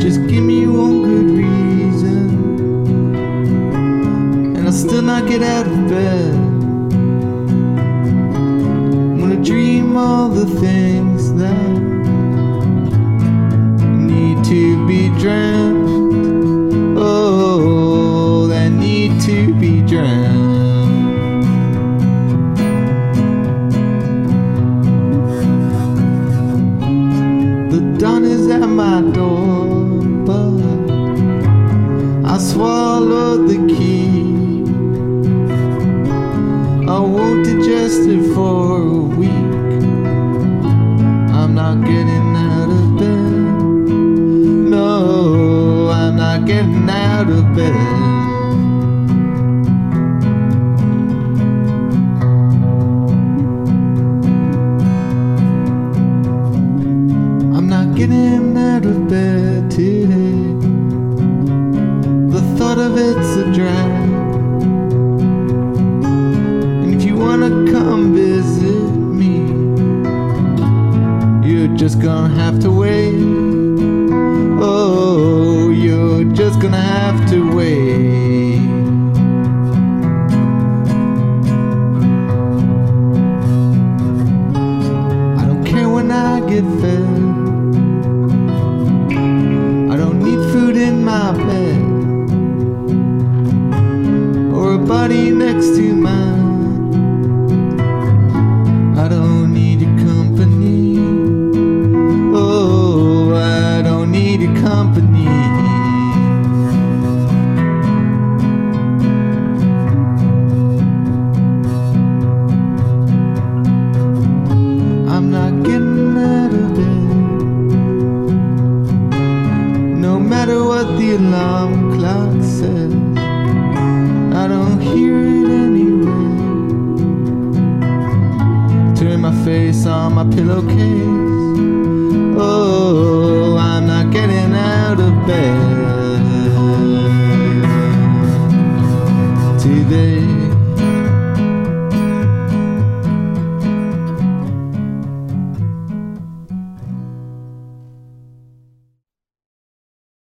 Just give me one good reason, and I'll still not get out of bed. I'm gonna dream all the things that need to be dreamt. Oh, that need to be dreamt. The dawn is at my door, but I swallowed the key. I won't digest it for a week. I'm not getting out of bed. No, I'm not getting out of bed. I'm not getting out of bed today. The thought of it's a drag. And if you wanna come visit me, you're just gonna have to wait. Oh, you're just gonna have to wait. I don't care when I get fed. I don't need food in my bed, or a body next to mine. I don't need your company. Oh, I don't need your company. I'm not getting out of bed, no matter what the alarm clock says. I don't hear it anyway. Turn my face on my pillowcase. Oh, I'm not getting out of bed today.